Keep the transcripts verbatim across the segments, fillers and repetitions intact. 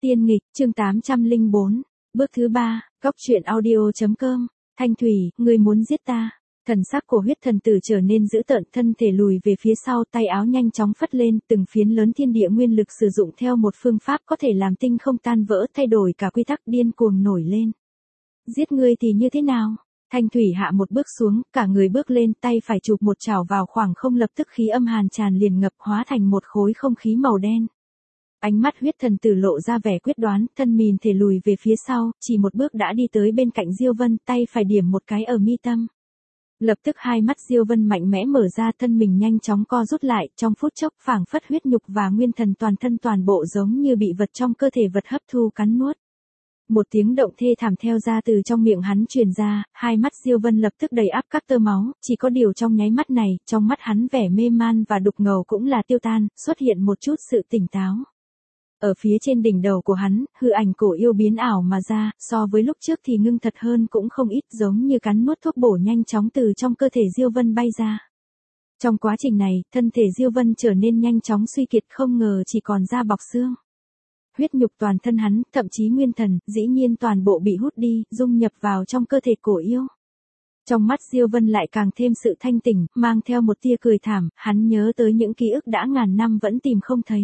Tiên nghịch, chương tám trăm lẻ bốn. Bước thứ ba, góc truyện audio.com. Thanh Thủy, ngươi muốn giết ta. Thần sắc của huyết thần tử trở nên dữ tợn, thân thể lùi về phía sau, tay áo nhanh chóng phất lên, từng phiến lớn thiên địa nguyên lực sử dụng theo một phương pháp có thể làm tinh không tan vỡ, thay đổi cả quy tắc, điên cuồng nổi lên. Giết ngươi thì như thế nào? Thanh Thủy hạ một bước xuống, cả người bước lên, tay phải chụp một chảo vào khoảng không, lập tức khí âm hàn tràn liền ngập, hóa thành một khối không khí màu đen. Ánh mắt huyết thần tử lộ ra vẻ quyết đoán, thân mìn thể lùi về phía sau, chỉ một bước đã đi tới bên cạnh Diêu Vân, tay phải điểm một cái ở mi tâm. Lập tức hai mắt Diêu Vân mạnh mẽ mở ra, thân mình nhanh chóng co rút lại, trong phút chốc phảng phất huyết nhục và nguyên thần toàn thân toàn bộ giống như bị vật trong cơ thể vật hấp thu cắn nuốt. Một tiếng động thê thảm theo ra từ trong miệng hắn truyền ra, hai mắt Diêu Vân lập tức đầy áp các tơ máu, chỉ có điều trong nháy mắt này, trong mắt hắn vẻ mê man và đục ngầu cũng là tiêu tan, xuất hiện một chút sự tỉnh táo. Ở phía trên đỉnh đầu của hắn, hư ảnh cổ yêu biến ảo mà ra, so với lúc trước thì ngưng thật hơn cũng không ít, giống như cắn nuốt thuốc bổ nhanh chóng từ trong cơ thể Diêu Vân bay ra. Trong quá trình này, thân thể Diêu Vân trở nên nhanh chóng suy kiệt, không ngờ chỉ còn da bọc xương. Huyết nhục toàn thân hắn, thậm chí nguyên thần, dĩ nhiên toàn bộ bị hút đi, dung nhập vào trong cơ thể cổ yêu. Trong mắt Diêu Vân lại càng thêm sự thanh tỉnh, mang theo một tia cười thảm, hắn nhớ tới những ký ức đã ngàn năm vẫn tìm không thấy.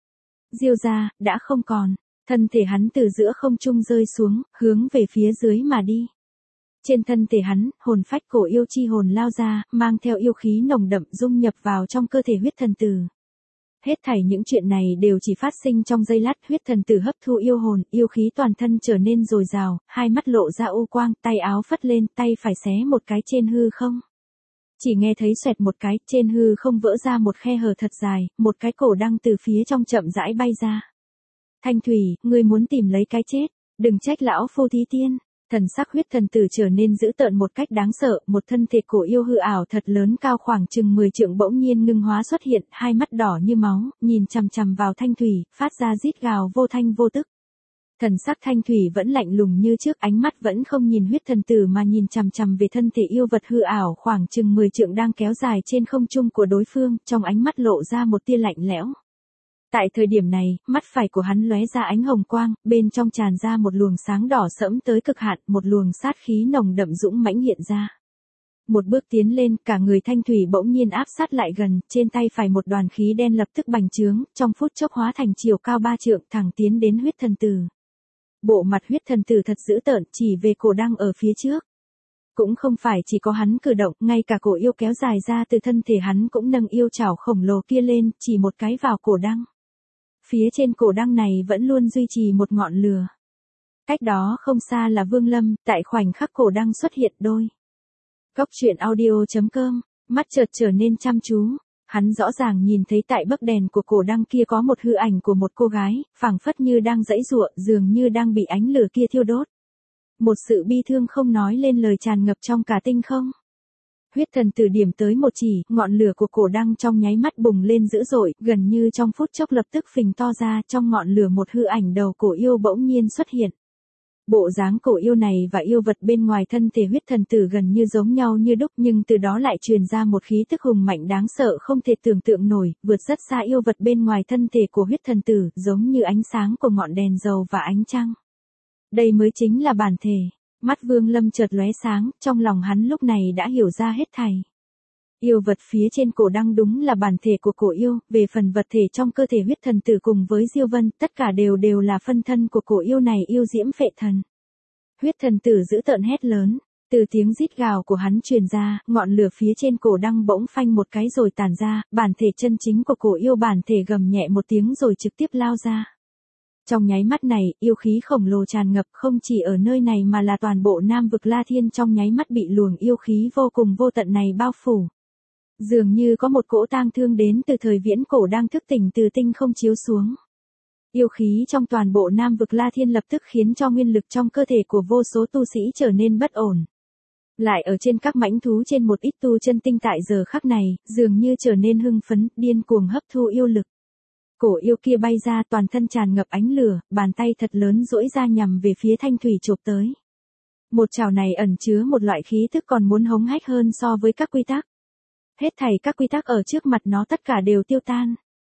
Diêu gia, đã không còn. Thân thể hắn từ giữa không trung rơi xuống, hướng về phía dưới mà đi. Trên thân thể hắn, hồn phách cổ yêu chi hồn lao ra, mang theo yêu khí nồng đậm dung nhập vào trong cơ thể huyết thần tử. Hết thảy những chuyện này đều chỉ phát sinh trong giây lát, huyết thần tử hấp thu yêu hồn, yêu khí toàn thân trở nên dồi dào, hai mắt lộ ra u quang, tay áo phất lên, tay phải xé một cái trên hư không. Chỉ nghe thấy xoẹt một cái, trên hư không vỡ ra một khe hở thật dài, một cái cổ đăng từ phía trong chậm rãi bay ra. Thanh Thủy, ngươi muốn tìm lấy cái chết, đừng trách lão phu thí tiên. Thần sắc huyết thần tử trở nên dữ tợn một cách đáng sợ, một thân thể cổ yêu hư ảo thật lớn cao khoảng chừng mười trượng bỗng nhiên ngưng hóa xuất hiện, hai mắt đỏ như máu, nhìn chằm chằm vào Thanh Thủy, phát ra rít gào vô thanh vô tức. Thần sắc Thanh Thủy vẫn lạnh lùng như trước, ánh mắt vẫn không nhìn huyết thần tử mà nhìn chằm chằm về thân thể yêu vật hư ảo khoảng chừng mười trượng đang kéo dài trên không trung của đối phương, trong ánh mắt lộ ra một tia lạnh lẽo. Tại thời điểm này, mắt phải của hắn lóe ra ánh hồng quang, bên trong tràn ra một luồng sáng đỏ sẫm tới cực hạn, một luồng sát khí nồng đậm dũng mãnh hiện ra. Một bước tiến lên, cả người Thanh Thủy bỗng nhiên áp sát lại gần, trên tay phải một đoàn khí đen lập tức bành trướng, trong phút chốc hóa thành chiều cao ba trượng, thẳng tiến đến huyết thần tử. Bộ mặt huyết thần tử thật dữ tợn, chỉ về cổ đăng ở phía trước. Cũng không phải chỉ có hắn cử động, ngay cả cổ yêu kéo dài ra từ thân thể hắn cũng nâng yêu chảo khổng lồ kia lên, chỉ một cái vào cổ đăng. Phía trên cổ đăng này vẫn luôn duy trì một ngọn lửa. Cách đó không xa là Vương Lâm, tại khoảnh khắc cổ đăng xuất hiện đôi. Góc truyện audio.com, mắt chợt trở nên chăm chú. Hắn rõ ràng nhìn thấy tại bấc đèn của cổ đăng kia có một hư ảnh của một cô gái, phảng phất như đang giãy giụa, dường như đang bị ánh lửa kia thiêu đốt. Một sự bi thương không nói lên lời tràn ngập trong cả tinh không. Huyết thần tử điểm tới một chỉ, ngọn lửa của cổ đăng trong nháy mắt bùng lên dữ dội, gần như trong phút chốc lập tức phình to ra, trong ngọn lửa một hư ảnh đầu cổ yêu bỗng nhiên xuất hiện. Bộ dáng cổ yêu này và yêu vật bên ngoài thân thể huyết thần tử gần như giống nhau như đúc, nhưng từ đó lại truyền ra một khí tức hùng mạnh đáng sợ không thể tưởng tượng nổi, vượt rất xa yêu vật bên ngoài thân thể của huyết thần tử, giống như ánh sáng của ngọn đèn dầu và ánh trăng. Đây mới chính là bản thể. Mắt Vương Lâm chợt lóe sáng, trong lòng hắn lúc này đã hiểu ra hết thảy. Yêu vật phía trên cổ đăng đúng là bản thể của cổ yêu, về phần vật thể trong cơ thể huyết thần tử cùng với Diêu Vân, tất cả đều đều là phân thân của cổ yêu này, yêu diễm phệ thần. Huyết thần tử dữ tợn hét lớn, từ tiếng rít gào của hắn truyền ra, ngọn lửa phía trên cổ đăng bỗng phanh một cái rồi tàn ra, bản thể chân chính của cổ yêu bản thể gầm nhẹ một tiếng rồi trực tiếp lao ra. Trong nháy mắt này, yêu khí khổng lồ tràn ngập không chỉ ở nơi này mà là toàn bộ Nam vực La Thiên, trong nháy mắt bị luồng yêu khí vô cùng vô tận này bao phủ. Dường như có một cỗ tang thương đến từ thời viễn cổ đang thức tỉnh từ tinh không chiếu xuống. Yêu khí trong toàn bộ Nam vực La Thiên lập tức khiến cho nguyên lực trong cơ thể của vô số tu sĩ trở nên bất ổn. Lại ở trên các mãnh thú trên một ít tu chân tinh tại giờ khắc này, dường như trở nên hưng phấn, điên cuồng hấp thu yêu lực. Cổ yêu kia bay ra, toàn thân tràn ngập ánh lửa, bàn tay thật lớn duỗi ra nhằm về phía Thanh Thủy chộp tới. Một chảo này ẩn chứa một loại khí tức còn muốn hống hách hơn so với các quy tắc. Hết thảy các quy tắc ở trước mặt nó tất cả đều tiêu tan.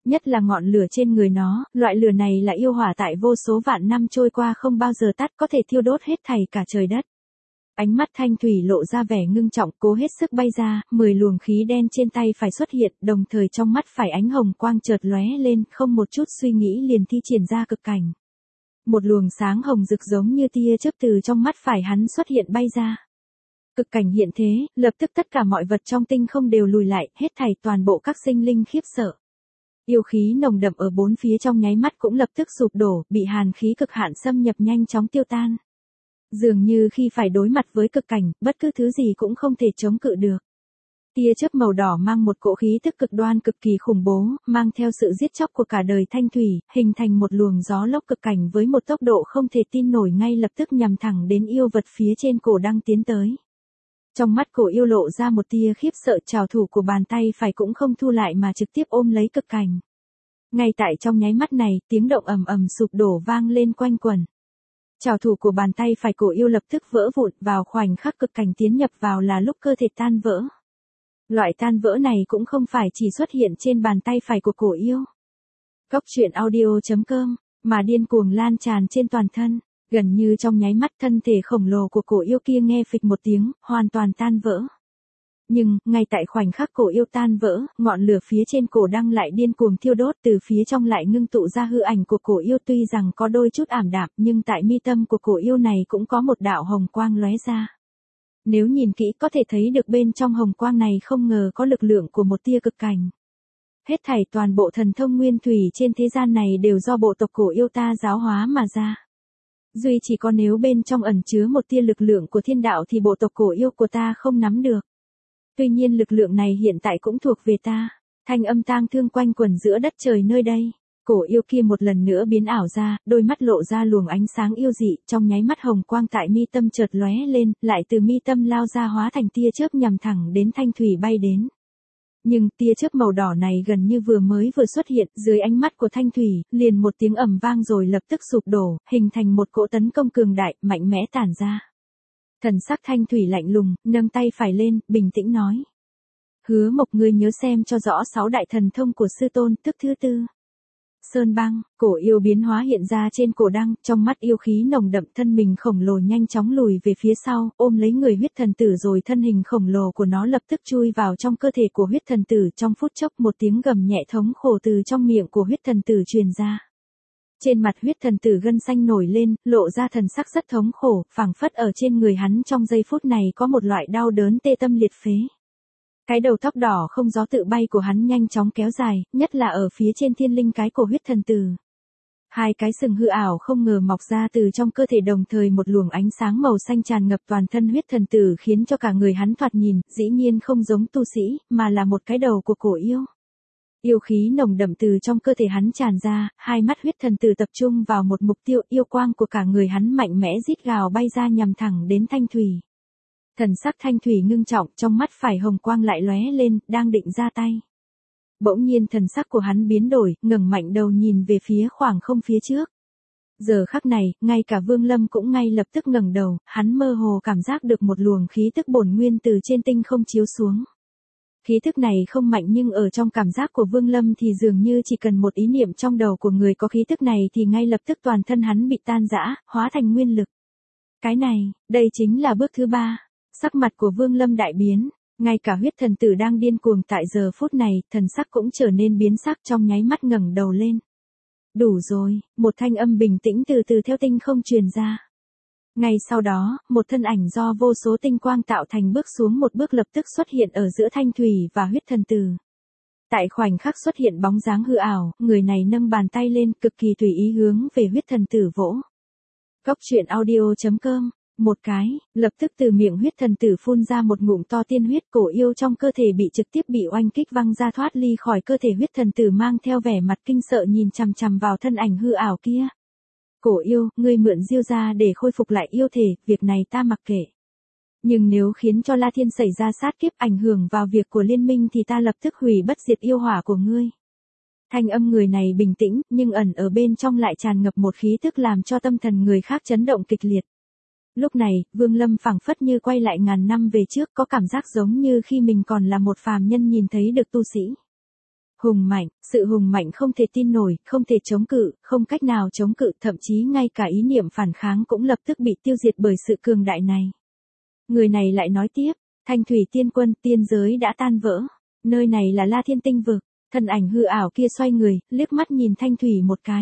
Nhất là ngọn lửa trên người nó, loại lửa này là yêu hỏa tại vô số vạn năm trôi qua không bao giờ tắt, có thể thiêu đốt hết thảy cả trời đất. Ánh mắt Thanh Thủy lộ ra vẻ ngưng trọng, cố hết sức bay ra, mười luồng khí đen trên tay phải xuất hiện, đồng thời trong mắt phải ánh hồng quang chợt lóe lên, không một chút suy nghĩ liền thi triển ra cực cảnh. Một luồng sáng hồng rực giống như tia chớp từ trong mắt phải hắn xuất hiện bay ra. Cực cảnh hiện thế, lập tức tất cả mọi vật trong tinh không đều lùi lại, hết thảy toàn bộ các sinh linh khiếp sợ. Yêu khí nồng đậm ở bốn phía trong nháy mắt cũng lập tức sụp đổ, bị hàn khí cực hạn xâm nhập nhanh chóng tiêu tan. Dường như khi phải đối mặt với cực cảnh, bất cứ thứ gì cũng không thể chống cự được. Tia chớp màu đỏ mang một cỗ khí tức cực đoan cực kỳ khủng bố, mang theo sự giết chóc của cả đời Thanh Thủy, hình thành một luồng gió lốc cực cảnh với một tốc độ không thể tin nổi, ngay lập tức nhằm thẳng đến yêu vật phía trên cổ đang tiến tới. Trong mắt cổ yêu lộ ra một tia khiếp sợ, trảo thủ của bàn tay phải cũng không thu lại mà trực tiếp ôm lấy cực cảnh. Ngay tại trong nháy mắt này, tiếng động ầm ầm sụp đổ vang lên quanh quẩn. Trảo thủ của bàn tay phải cổ yêu lập tức vỡ vụn, vào khoảnh khắc cực cảnh tiến nhập vào là lúc cơ thể tan vỡ. Loại tan vỡ này cũng không phải chỉ xuất hiện trên bàn tay phải của cổ yêu. Góc truyện audio chấm com, mà điên cuồng lan tràn trên toàn thân, gần như trong nháy mắt thân thể khổng lồ của cổ yêu kia nghe phịch một tiếng, hoàn toàn tan vỡ. Nhưng, ngay tại khoảnh khắc cổ yêu tan vỡ, ngọn lửa phía trên cổ đang lại điên cuồng thiêu đốt, từ phía trong lại ngưng tụ ra hư ảnh của cổ yêu, tuy rằng có đôi chút ảm đạm, nhưng tại mi tâm của cổ yêu này cũng có một đạo hồng quang lóe ra. Nếu nhìn kỹ có thể thấy được bên trong hồng quang này không ngờ có lực lượng của một tia cực cảnh. Hết thảy toàn bộ thần thông nguyên thủy trên thế gian này đều do bộ tộc cổ yêu ta giáo hóa mà ra. Duy chỉ có nếu bên trong ẩn chứa một tia lực lượng của thiên đạo thì bộ tộc cổ yêu của ta không nắm được. Tuy nhiên lực lượng này hiện tại cũng thuộc về ta. Thanh âm tang thương quanh quẩn giữa đất trời nơi đây. Cổ yêu kia một lần nữa biến ảo ra, đôi mắt lộ ra luồng ánh sáng yêu dị, trong nháy mắt hồng quang tại mi tâm chợt lóe lên, lại từ mi tâm lao ra hóa thành tia chớp nhằm thẳng đến Thanh Thủy bay đến. Nhưng tia chớp màu đỏ này gần như vừa mới vừa xuất hiện, dưới ánh mắt của Thanh Thủy, liền một tiếng ầm vang rồi lập tức sụp đổ, hình thành một cỗ tấn công cường đại, mạnh mẽ tản ra. Thần sắc Thanh Thủy lạnh lùng, nâng tay phải lên, bình tĩnh nói. Hứa Mộc, ngươi nhớ xem cho rõ sáu đại thần thông của sư tôn, tức thứ tư. Sơn băng, cổ yêu biến hóa hiện ra trên cổ đăng, trong mắt yêu khí nồng đậm, thân mình khổng lồ nhanh chóng lùi về phía sau, ôm lấy người huyết thần tử, rồi thân hình khổng lồ của nó lập tức chui vào trong cơ thể của huyết thần tử. Trong phút chốc một tiếng gầm nhẹ thống khổ từ trong miệng của huyết thần tử truyền ra. Trên mặt huyết thần tử gân xanh nổi lên, lộ ra thần sắc rất thống khổ, phảng phất ở trên người hắn trong giây phút này có một loại đau đớn tê tâm liệt phế. Cái đầu tóc đỏ không gió tự bay của hắn nhanh chóng kéo dài, nhất là ở phía trên thiên linh cái của huyết thần tử. Hai cái sừng hư ảo không ngờ mọc ra từ trong cơ thể, đồng thời một luồng ánh sáng màu xanh tràn ngập toàn thân huyết thần tử, khiến cho cả người hắn thoạt nhìn, dĩ nhiên không giống tu sĩ, mà là một cái đầu của cổ yêu. Yêu khí nồng đậm từ trong cơ thể hắn tràn ra, hai mắt huyết thần tử tập trung vào một mục tiêu, yêu quang của cả người hắn mạnh mẽ rít gào bay ra nhằm thẳng đến Thanh Thủy. Thần sắc Thanh Thủy ngưng trọng, trong mắt phải hồng quang lại lóe lên, đang định ra tay. Bỗng nhiên thần sắc của hắn biến đổi, ngẩng mạnh đầu nhìn về phía khoảng không phía trước. Giờ khắc này, ngay cả Vương Lâm cũng ngay lập tức ngẩng đầu, hắn mơ hồ cảm giác được một luồng khí tức bổn nguyên từ trên tinh không chiếu xuống. Khí tức này không mạnh, nhưng ở trong cảm giác của Vương Lâm thì dường như chỉ cần một ý niệm trong đầu của người có khí tức này thì ngay lập tức toàn thân hắn bị tan rã, hóa thành nguyên lực. Cái này, đây chính là bước thứ ba. Sắc mặt của Vương Lâm đại biến, ngay cả huyết thần tử đang điên cuồng tại giờ phút này, thần sắc cũng trở nên biến sắc, trong nháy mắt ngẩng đầu lên. Đủ rồi, một thanh âm bình tĩnh từ từ theo tinh không truyền ra. Ngay sau đó, một thân ảnh do vô số tinh quang tạo thành bước xuống một bước lập tức xuất hiện ở giữa Thanh Thủy và huyết thần tử. Tại khoảnh khắc xuất hiện bóng dáng hư ảo, người này nâng bàn tay lên, cực kỳ tùy ý hướng về huyết thần tử vỗ. Góc truyện audio chấm com. Một cái, lập tức từ miệng huyết thần tử phun ra một ngụm to tiên huyết, cổ yêu trong cơ thể bị trực tiếp bị oanh kích văng ra thoát ly khỏi cơ thể. Huyết thần tử mang theo vẻ mặt kinh sợ nhìn chằm chằm vào thân ảnh hư ảo kia. Cổ yêu, ngươi mượn diêu ra để khôi phục lại yêu thể, việc này ta mặc kệ. Nhưng nếu khiến cho La Thiên xảy ra sát kiếp ảnh hưởng vào việc của liên minh thì ta lập tức hủy bất diệt yêu hỏa của ngươi. Thanh âm người này bình tĩnh, nhưng ẩn ở bên trong lại tràn ngập một khí tức làm cho tâm thần người khác chấn động kịch liệt. Lúc này, Vương Lâm phảng phất như quay lại ngàn năm về trước, có cảm giác giống như khi mình còn là một phàm nhân nhìn thấy được tu sĩ. Hùng mạnh, sự hùng mạnh không thể tin nổi, không thể chống cự, không cách nào chống cự, thậm chí ngay cả ý niệm phản kháng cũng lập tức bị tiêu diệt bởi sự cường đại này. Người này lại nói tiếp, Thanh Thủy tiên quân, tiên giới đã tan vỡ. Nơi này là La Thiên Tinh vực. Thân ảnh hư ảo kia xoay người, liếc mắt nhìn Thanh Thủy một cái.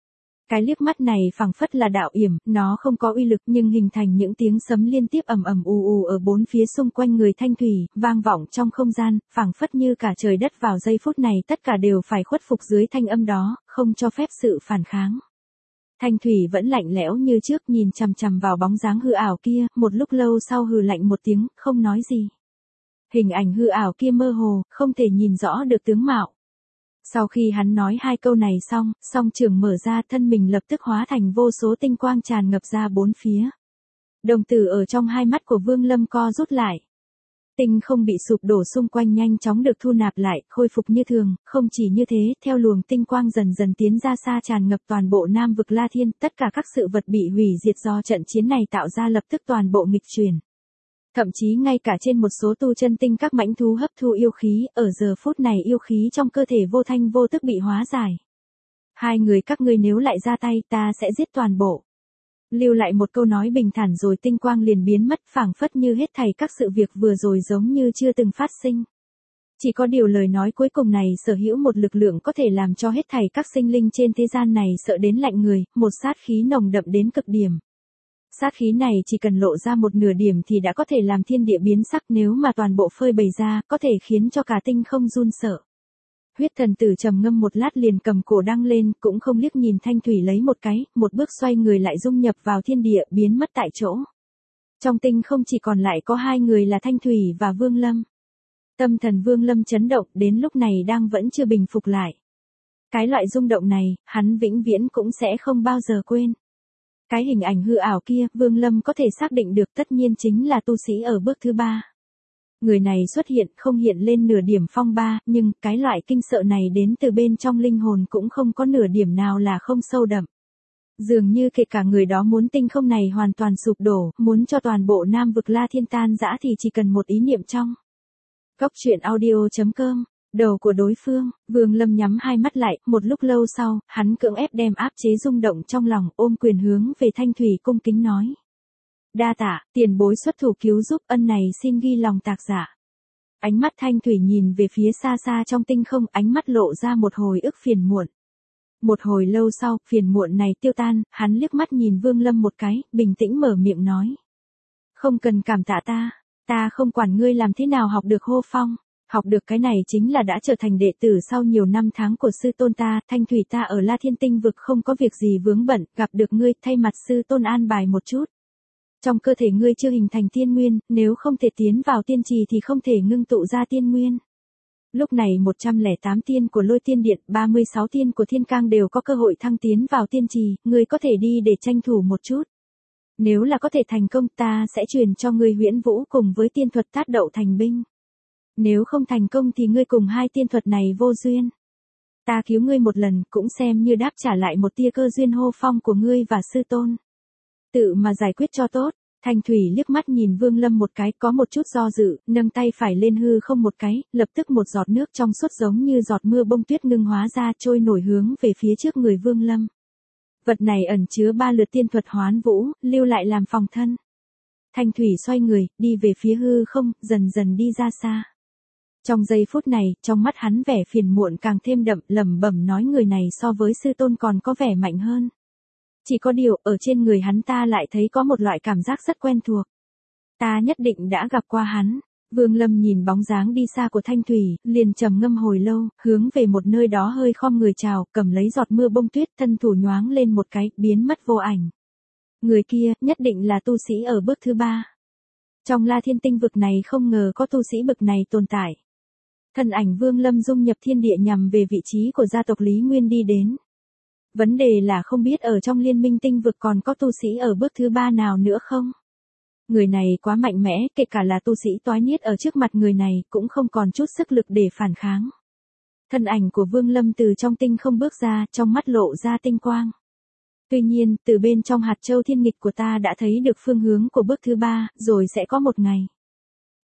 Cái liếc mắt này phảng phất là đạo yểm, nó không có uy lực nhưng hình thành những tiếng sấm liên tiếp ầm ầm ù ù ở bốn phía xung quanh người Thanh Thủy, vang vọng trong không gian, phảng phất như cả trời đất vào giây phút này tất cả đều phải khuất phục dưới thanh âm đó, không cho phép sự phản kháng. Thanh Thủy vẫn lạnh lẽo như trước, nhìn chằm chằm vào bóng dáng hư ảo kia, một lúc lâu sau hừ lạnh một tiếng, không nói gì. Hình ảnh hư ảo kia mơ hồ, không thể nhìn rõ được tướng mạo. Sau khi hắn nói hai câu này xong, song trường mở ra, thân mình lập tức hóa thành vô số tinh quang tràn ngập ra bốn phía. Đồng tử ở trong hai mắt của Vương Lâm co rút lại. Tinh không bị sụp đổ xung quanh nhanh chóng được thu nạp lại, khôi phục như thường, không chỉ như thế, theo luồng tinh quang dần dần tiến ra xa tràn ngập toàn bộ Nam vực La Thiên, tất cả các sự vật bị hủy diệt do trận chiến này tạo ra lập tức toàn bộ nghịch chuyển. Thậm chí ngay cả trên một số tu chân tinh các mãnh thú hấp thu yêu khí, ở giờ phút này yêu khí trong cơ thể vô thanh vô tức bị hóa giải. Hai người các ngươi nếu lại ra tay ta sẽ giết toàn bộ. Lưu lại một câu nói bình thản rồi tinh quang liền biến mất, phảng phất như hết thảy các sự việc vừa rồi giống như chưa từng phát sinh. Chỉ có điều lời nói cuối cùng này sở hữu một lực lượng có thể làm cho hết thảy các sinh linh trên thế gian này sợ đến lạnh người, một sát khí nồng đậm đến cực điểm. Sát khí này chỉ cần lộ ra một nửa điểm thì đã có thể làm thiên địa biến sắc, nếu mà toàn bộ phơi bày ra, có thể khiến cho cả tinh không run sợ. Huyết thần tử trầm ngâm một lát liền cầm cổ đăng lên, cũng không liếc nhìn Thanh Thủy lấy một cái, một bước xoay người lại dung nhập vào thiên địa, biến mất tại chỗ. Trong tinh không chỉ còn lại có hai người là Thanh Thủy và Vương Lâm. Tâm thần Vương Lâm chấn động, đến lúc này đang vẫn chưa bình phục lại. Cái loại rung động này, hắn vĩnh viễn cũng sẽ không bao giờ quên. Cái hình ảnh hư ảo kia, Vương Lâm có thể xác định được tất nhiên chính là tu sĩ ở bước thứ ba. Người này xuất hiện không hiện lên nửa điểm phong ba, nhưng cái loại kinh sợ này đến từ bên trong linh hồn cũng không có nửa điểm nào là không sâu đậm. Dường như kể cả người đó muốn tinh không này hoàn toàn sụp đổ, muốn cho toàn bộ Nam vực La Thiên tan rã thì chỉ cần một ý niệm trong. Góc truyện audio chấm com. Đầu của đối phương, Vương Lâm nhắm hai mắt lại, một lúc lâu sau, hắn cưỡng ép đem áp chế rung động trong lòng, ôm quyền hướng về Thanh Thủy cung kính nói. Đa tạ, tiền bối xuất thủ cứu giúp, ân này xin ghi lòng tạc dạ. Ánh mắt Thanh Thủy nhìn về phía xa xa trong tinh không, ánh mắt lộ ra một hồi ức phiền muộn. Một hồi lâu sau, phiền muộn này tiêu tan, hắn liếc mắt nhìn Vương Lâm một cái, bình tĩnh mở miệng nói. Không cần cảm tạ ta, ta không quản ngươi làm thế nào học được hô phong. Học được cái này chính là đã trở thành đệ tử sau nhiều năm tháng của sư tôn ta, Thanh Thủy ta ở La Thiên Tinh vực không có việc gì vướng bận, gặp được ngươi, thay mặt sư tôn an bài một chút. Trong cơ thể ngươi chưa hình thành tiên nguyên, nếu không thể tiến vào tiên trì thì không thể ngưng tụ ra tiên nguyên. Lúc này một trăm lẻ tám tiên của Lôi Tiên Điện, ba mươi sáu tiên của Thiên Cang đều có cơ hội thăng tiến vào tiên trì, ngươi có thể đi để tranh thủ một chút. Nếu là có thể thành công ta sẽ truyền cho ngươi Huyễn Vũ cùng với tiên thuật Tát Đậu thành binh. Nếu không thành công thì ngươi cùng hai tiên thuật này vô duyên. Ta cứu ngươi một lần cũng xem như đáp trả lại một tia cơ duyên hô phong của ngươi và sư tôn. Tự mà giải quyết cho tốt. Thanh Thủy liếc mắt nhìn Vương Lâm một cái, có một chút do dự, nâng tay phải lên hư không một cái, lập tức một giọt nước trong suốt giống như giọt mưa bông tuyết ngưng hóa ra trôi nổi hướng về phía trước người Vương Lâm. Vật này ẩn chứa ba lượt tiên thuật Hoán Vũ, lưu lại làm phòng thân. Thanh Thủy xoay người, đi về phía hư không, dần dần đi ra xa. Trong giây phút này, trong mắt hắn vẻ phiền muộn càng thêm đậm, lẩm bẩm nói người này so với sư tôn còn có vẻ mạnh hơn. Chỉ có điều, ở trên người hắn ta lại thấy có một loại cảm giác rất quen thuộc. Ta nhất định đã gặp qua hắn. Vương Lâm nhìn bóng dáng đi xa của Thanh Thủy, liền trầm ngâm hồi lâu, hướng về một nơi đó hơi khom người chào, cầm lấy giọt mưa bông tuyết, thân thủ nhoáng lên một cái, biến mất vô ảnh. Người kia, nhất định là tu sĩ ở bước thứ ba. Trong La Thiên Tinh vực này không ngờ có tu sĩ bực này tồn tại. Thân ảnh Vương Lâm dung nhập thiên địa nhằm về vị trí của gia tộc Lý Nguyên đi đến. Vấn đề là không biết ở trong liên minh tinh vực còn có tu sĩ ở bước thứ ba nào nữa không? Người này quá mạnh mẽ, kể cả là tu sĩ toái niết ở trước mặt người này cũng không còn chút sức lực để phản kháng. Thân ảnh của Vương Lâm từ trong tinh không bước ra, trong mắt lộ ra tinh quang. Tuy nhiên, từ bên trong hạt châu thiên nghịch của ta đã thấy được phương hướng của bước thứ ba, rồi sẽ có một ngày.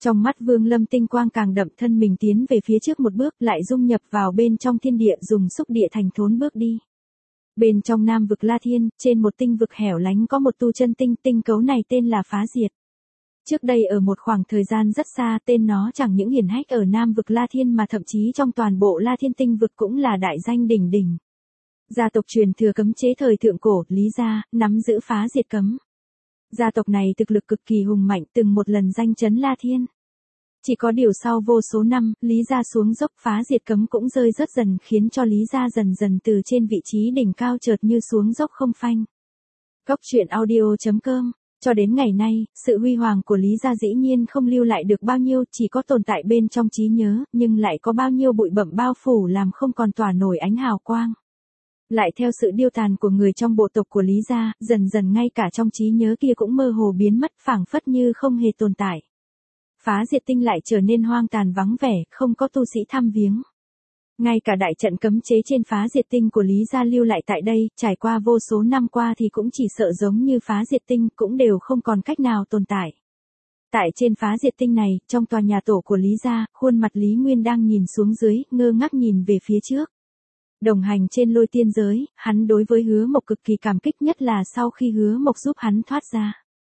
Trong mắt Vương Lâm tinh quang càng đậm, thân mình tiến về phía trước một bước, lại dung nhập vào bên trong thiên địa, dùng xúc địa thành thốn bước đi. Bên trong Nam vực La Thiên, trên một tinh vực hẻo lánh có một tu chân tinh, tinh cấu này tên là Phá Diệt. Trước đây ở một khoảng thời gian rất xa, tên nó chẳng những hiển hách ở Nam vực La Thiên mà thậm chí trong toàn bộ La Thiên tinh vực cũng là đại danh đỉnh đỉnh. Gia tộc truyền thừa cấm chế thời thượng cổ, Lý gia, nắm giữ Phá Diệt cấm. Gia tộc này thực lực cực kỳ hùng mạnh, từng một lần danh chấn La Thiên. Chỉ có điều sau vô số năm, Lý gia xuống dốc, Phá Diệt cấm cũng rơi rớt dần, khiến cho Lý gia dần dần từ trên vị trí đỉnh cao chợt như xuống dốc không phanh. Góc truyện audio chấm com. Cho đến ngày nay, sự huy hoàng của Lý gia dĩ nhiên không lưu lại được bao nhiêu, chỉ có tồn tại bên trong trí nhớ, nhưng lại có bao nhiêu bụi bặm bao phủ làm không còn tỏa nổi ánh hào quang. Lại theo sự điêu tàn của người trong bộ tộc của Lý gia, dần dần ngay cả trong trí nhớ kia cũng mơ hồ biến mất, phảng phất như không hề tồn tại. Phá Diệt tinh lại trở nên hoang tàn vắng vẻ, không có tu sĩ thăm viếng. Ngay cả đại trận cấm chế trên Phá Diệt tinh của Lý gia lưu lại tại đây, trải qua vô số năm qua thì cũng chỉ sợ giống như Phá Diệt tinh, cũng đều không còn cách nào tồn tại. Tại trên Phá Diệt tinh này, trong tòa nhà tổ của Lý gia, khuôn mặt Lý Nguyên đang nhìn xuống dưới, ngơ ngác nhìn về phía trước. Đồng hành trên lôi tiên giới, hắn đối với Hứa Mộc cực kỳ cảm kích, nhất là sau khi Hứa Mộc giúp hắn thoát ra.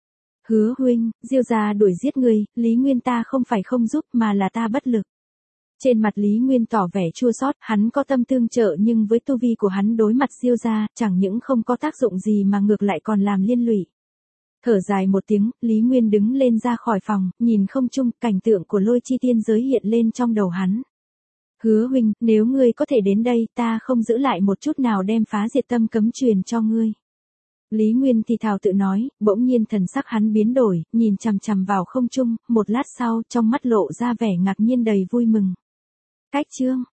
Hứa huynh, Diêu gia đuổi giết người, Lý Nguyên ta không phải không giúp mà là ta bất lực. Trên mặt Lý Nguyên tỏ vẻ chua xót, hắn có tâm tương trợ nhưng với tu vi của hắn đối mặt Diêu gia, chẳng những không có tác dụng gì mà ngược lại còn làm liên lụy. Thở dài một tiếng, Lý Nguyên đứng lên ra khỏi phòng, nhìn không trung, cảnh tượng của lôi chi tiên giới hiện lên trong đầu hắn. Hứa huynh, nếu ngươi có thể đến đây, ta không giữ lại một chút nào đem Phá Diệt tâm cấm truyền cho ngươi. Lý Nguyên thì thào tự nói, bỗng nhiên thần sắc hắn biến đổi, nhìn chằm chằm vào không trung, một lát sau, trong mắt lộ ra vẻ ngạc nhiên đầy vui mừng. Cách chương